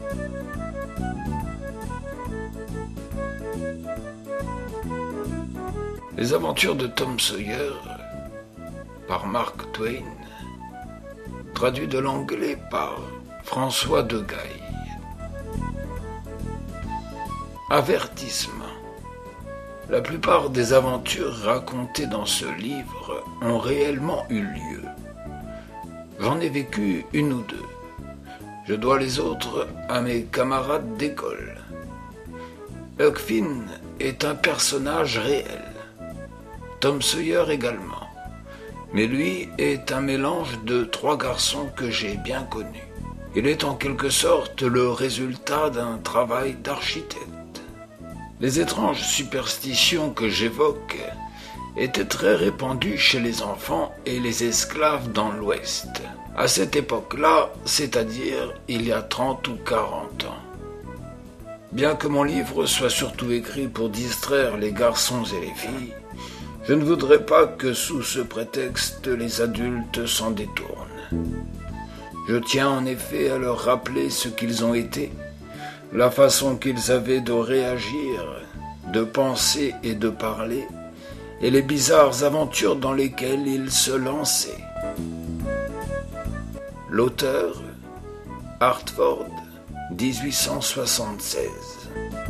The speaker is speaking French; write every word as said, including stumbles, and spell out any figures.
Les aventures de Tom Sawyer par Mark Twain, traduit de l'anglais par François Degaille. Avertissement. La plupart des aventures racontées dans ce livre ont réellement eu lieu. J'en ai vécu une ou deux. Je dois les autres à mes camarades d'école. Huck Finn est un personnage réel. Tom Sawyer également. Mais lui est un mélange de trois garçons que j'ai bien connus. Il est en quelque sorte le résultat d'un travail d'architecte. Les étranges superstitions que j'évoque étaient très répandues chez les enfants et les esclaves dans l'Ouest. À cette époque-là, c'est-à-dire il y a trente ou quarante ans. Bien que mon livre soit surtout écrit pour distraire les garçons et les filles, je ne voudrais pas que sous ce prétexte les adultes s'en détournent. Je tiens en effet à leur rappeler ce qu'ils ont été, la façon qu'ils avaient de réagir, de penser et de parler, et les bizarres aventures dans lesquelles ils se lançaient. L'auteur, Hartford, dix-huit cent soixante-seize.